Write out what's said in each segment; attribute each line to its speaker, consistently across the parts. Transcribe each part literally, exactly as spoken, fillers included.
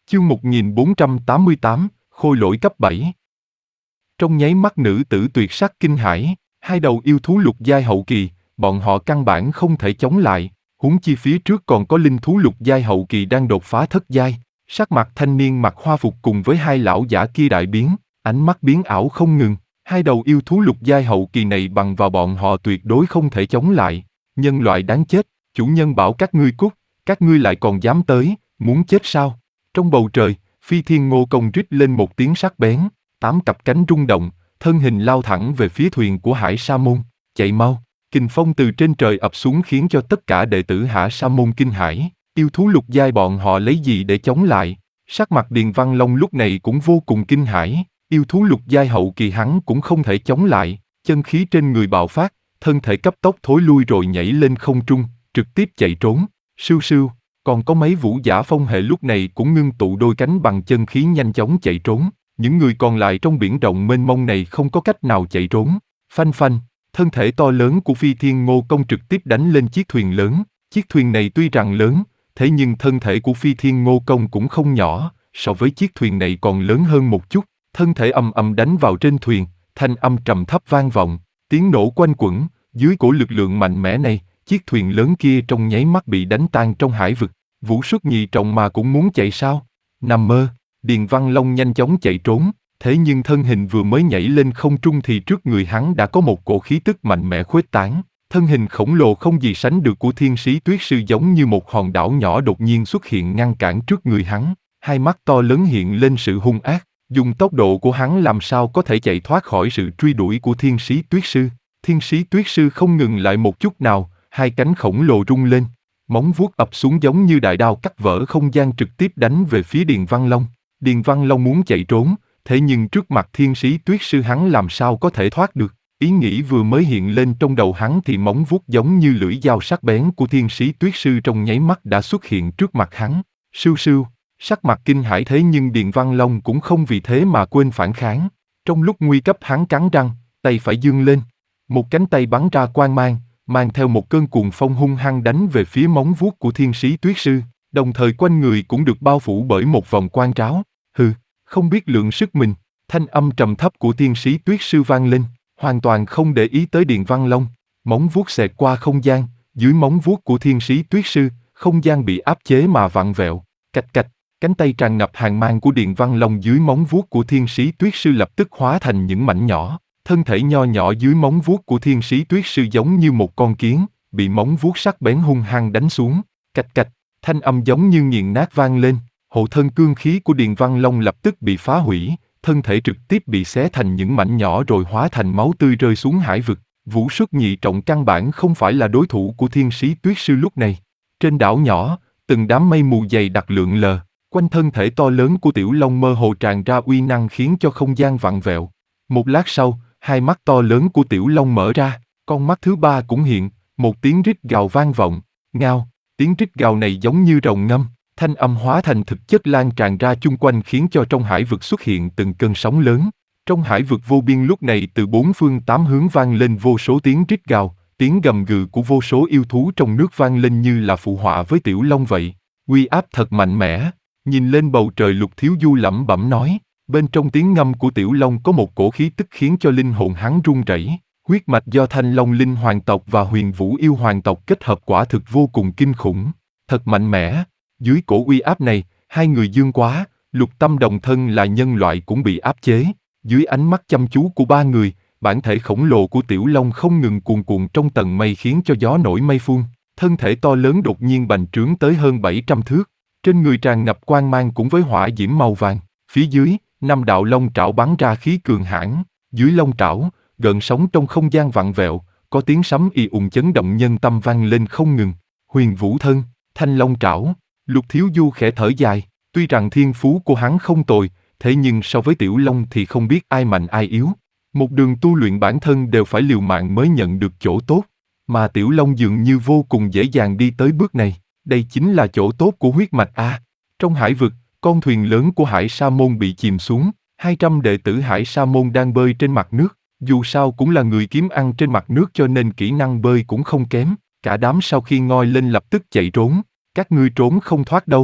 Speaker 1: Chương một nghìn bốn trăm tám mươi tám, Khôi Lỗi cấp bảy. Trong nháy mắt nữ tử tuyệt sắc kinh hãi, hai đầu yêu thú lục giai hậu kỳ, bọn họ căn bản không thể chống lại, huống chi phía trước còn có linh thú lục giai hậu kỳ đang đột phá thất giai. Sắc mặt thanh niên mặc hoa phục cùng với hai lão giả kia đại biến, ánh mắt biến ảo không ngừng, hai đầu yêu thú lục giai hậu kỳ này bằng vào bọn họ tuyệt đối không thể chống lại. Nhân loại đáng chết, chủ nhân bảo các ngươi cút, các ngươi lại còn dám tới, muốn chết sao? Trong bầu trời, Phi Thiên Ngô Công rít lên một tiếng sắc bén, tám cặp cánh rung động, thân hình lao thẳng về phía thuyền của Hải Sa Môn. Chạy mau! Kình phong từ trên trời ập xuống khiến cho tất cả đệ tử Hải Sa Môn kinh hãi. Yêu thú lục giai bọn họ lấy gì để chống lại? Sắc mặt Điền Văn Long lúc này cũng vô cùng kinh hãi. Yêu thú lục giai hậu kỳ hắn cũng không thể chống lại. Chân khí trên người bạo phát, thân thể cấp tốc thối lui rồi nhảy lên không trung, trực tiếp chạy trốn. Sưu sưu. Còn có mấy vũ giả phong hệ lúc này cũng ngưng tụ đôi cánh bằng chân khí nhanh chóng chạy trốn. Những người còn lại trong biển rộng mênh mông này không có cách nào chạy trốn. Phanh phanh, thân thể to lớn của Phi Thiên Ngô Công trực tiếp đánh lên chiếc thuyền lớn. Chiếc thuyền này tuy rằng lớn, thế nhưng thân thể của Phi Thiên Ngô Công cũng không nhỏ, so với chiếc thuyền này còn lớn hơn một chút. Thân thể ầm ầm đánh vào trên thuyền, thanh âm trầm thấp vang vọng, tiếng nổ quanh quẩn. Dưới cổ lực lượng mạnh mẽ này, chiếc thuyền lớn kia trong nháy mắt bị đánh tan trong hải vực. Vũ Xuất Nhị Trọng mà cũng muốn chạy sao? Nằm mơ. Điền Văn Long nhanh chóng chạy trốn, thế nhưng thân hình vừa mới nhảy lên không trung thì trước người hắn đã có một cổ khí tức mạnh mẽ khuếch tán. Thân hình khổng lồ không gì sánh được của Thiên Sĩ Tuyết Sư giống như một hòn đảo nhỏ đột nhiên xuất hiện ngăn cản trước người hắn. Hai mắt to lớn hiện lên sự hung ác, dùng tốc độ của hắn làm sao có thể chạy thoát khỏi sự truy đuổi của Thiên Sĩ Tuyết Sư. Thiên Sĩ Tuyết Sư không ngừng lại một chút nào, hai cánh khổng lồ rung lên. Móng vuốt ập xuống giống như đại đao cắt vỡ không gian trực tiếp đánh về phía Điền Văn Long. Điền Văn Long muốn chạy trốn, thế nhưng trước mặt Thiên Sĩ Tuyết Sư hắn làm sao có thể thoát được. Ý nghĩ vừa mới hiện lên trong đầu hắn thì móng vuốt giống như lưỡi dao sắc bén của Thiên Sĩ Tuyết Sư trong nháy mắt đã xuất hiện trước mặt hắn. Sưu sưu, sắc mặt kinh hãi thế nhưng Điền Văn Long cũng không vì thế mà quên phản kháng. Trong lúc nguy cấp hắn cắn răng, tay phải giương lên. Một cánh tay bắn ra quang mang, mang theo một cơn cuồng phong hung hăng đánh về phía móng vuốt của Thiên Sĩ Tuyết Sư, đồng thời quanh người cũng được bao phủ bởi một vòng quang tráo. Hừ, không biết lượng sức mình, thanh âm trầm thấp của Thiên Sĩ Tuyết Sư vang lên, hoàn toàn không để ý tới Điền Văn Long. Móng vuốt xẹt qua không gian, dưới móng vuốt của Thiên Sĩ Tuyết Sư, không gian bị áp chế mà vặn vẹo. Cạch cạch, cánh tay tràn ngập hàn mang của Điền Văn Long dưới móng vuốt của Thiên Sĩ Tuyết Sư lập tức hóa thành những mảnh nhỏ. Thân thể nho nhỏ dưới móng vuốt của Thiên Sĩ Tuyết Sư giống như một con kiến, bị móng vuốt sắc bén hung hăng đánh xuống. Cạch cạch, thanh âm giống như nghiền nát vang lên. Hộ thân cương khí của Điền Văn Long lập tức bị phá hủy, thân thể trực tiếp bị xé thành những mảnh nhỏ rồi hóa thành máu tươi rơi xuống hải vực. Vũ Xuất Nhị Trọng căn bản không phải là đối thủ của Thiên Sĩ Tuyết Sư lúc này. Trên đảo nhỏ, từng đám mây mù dày đặc lượn lờ, quanh thân thể to lớn của Tiểu Long mơ hồ tràn ra uy năng khiến cho không gian vặn vẹo. Một lát sau, hai mắt to lớn của Tiểu Long mở ra, con mắt thứ ba cũng hiện, một tiếng rít gào vang vọng. Ngao, tiếng rít gào này giống như rồng ngâm, thanh âm hóa thành thực chất lan tràn ra chung quanh khiến cho trong hải vực xuất hiện từng cơn sóng lớn. Trong hải vực vô biên lúc này từ bốn phương tám hướng vang lên vô số tiếng rít gào, tiếng gầm gừ của vô số yêu thú trong nước vang lên như là phụ họa với Tiểu Long vậy. Uy áp thật mạnh mẽ. Nhìn lên bầu trời, Lục Thiếu Du lẩm bẩm nói. Bên trong tiếng ngâm của Tiểu Long có một cổ khí tức khiến cho linh hồn hắn run rẩy. Huyết mạch do Thanh Long Linh Hoàng tộc và Huyền Vũ Yêu Hoàng tộc kết hợp quả thực vô cùng kinh khủng, thật mạnh mẽ. Dưới cổ uy áp này, hai người dương quá, Lục Tâm đồng thân là nhân loại cũng bị áp chế. Dưới ánh mắt chăm chú của ba người, bản thể khổng lồ của Tiểu Long không ngừng cuồn cuộn trong tầng mây khiến cho gió nổi mây phun. Thân thể to lớn đột nhiên bành trướng tới hơn bảy trăm thước. Trên người tràn ngập quang mang cũng với hỏa diễm màu vàng. Phía dưới, năm đạo long trảo bắn ra khí cường hãn. Dưới long trảo, gợn sóng trong không gian vặn vẹo, có tiếng sấm ì ùng chấn động nhân tâm vang lên không ngừng. Huyền Vũ thân, Thanh Long trảo. Lục Thiếu Du khẽ thở dài, tuy rằng thiên phú của hắn không tồi, thế nhưng so với Tiểu Long thì không biết ai mạnh ai yếu. Một đường tu luyện bản thân đều phải liều mạng mới nhận được chỗ tốt, mà Tiểu Long dường như vô cùng dễ dàng đi tới bước này. Đây chính là chỗ tốt của huyết mạch a. Trong hải vực, con thuyền lớn của Hải Sa Môn bị chìm xuống, hai trăm đệ tử Hải Sa Môn đang bơi trên mặt nước, dù sao cũng là người kiếm ăn trên mặt nước cho nên kỹ năng bơi cũng không kém. Cả đám sau khi ngoi lên lập tức chạy trốn. Các ngươi trốn không thoát đâu.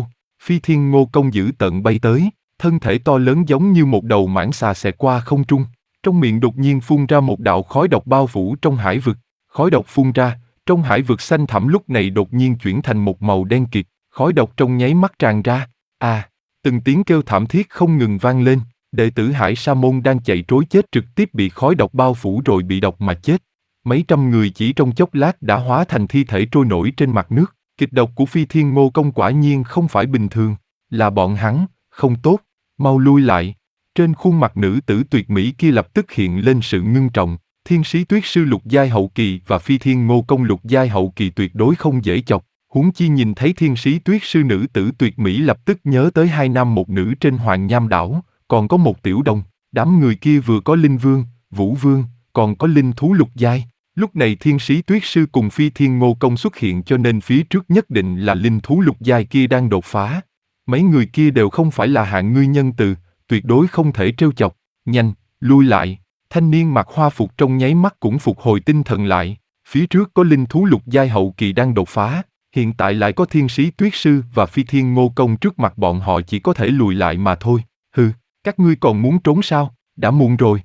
Speaker 1: Phi Thiên Ngô Công dữ tợn bay tới, thân thể to lớn giống như một đầu mãng xà xẹt qua không trung. Trong miệng đột nhiên phun ra một đạo khói độc bao phủ trong hải vực. Khói độc phun ra, trong hải vực xanh thẳm lúc này đột nhiên chuyển thành một màu đen kịt, khói độc trong nháy mắt tràn ra. À, từng tiếng kêu thảm thiết không ngừng vang lên, đệ tử Hải Sa Môn đang chạy trối chết trực tiếp bị khói độc bao phủ rồi bị độc mà chết. Mấy trăm người chỉ trong chốc lát đã hóa thành thi thể trôi nổi trên mặt nước. Kịch độc của Phi Thiên Ngô Công quả nhiên không phải bình thường, là bọn hắn, không tốt, mau lui lại. Trên khuôn mặt nữ tử tuyệt mỹ kia lập tức hiện lên sự ngưng trọng. Thiên Sĩ Tuyết Sư lục giai hậu kỳ và Phi Thiên Ngô Công lục giai hậu kỳ tuyệt đối không dễ chọc. Huống chi nhìn thấy Thiên Sĩ Tuyết Sư nữ tử tuyệt mỹ lập tức nhớ tới hai nam một nữ trên Hoàng Nham đảo, còn có một tiểu đồng. Đám người kia vừa có Linh Vương, Vũ Vương, còn có linh thú lục giai. Lúc này Thiên Sĩ Tuyết Sư cùng Phi Thiên Ngô Công xuất hiện cho nên phía trước nhất định là linh thú lục giai kia đang đột phá. Mấy người kia đều không phải là hạng ngươi nhân từ, tuyệt đối không thể trêu chọc. Nhanh, lui lại. Thanh niên mặc hoa phục trong nháy mắt cũng phục hồi tinh thần lại. Phía trước có linh thú lục giai hậu kỳ đang đột phá, hiện tại lại có Thiên Sĩ Tuyết Sư và Phi Thiên Ngô Công trước mặt bọn họ, chỉ có thể lùi lại mà thôi. Hừ, các ngươi còn muốn trốn sao? Đã muộn rồi.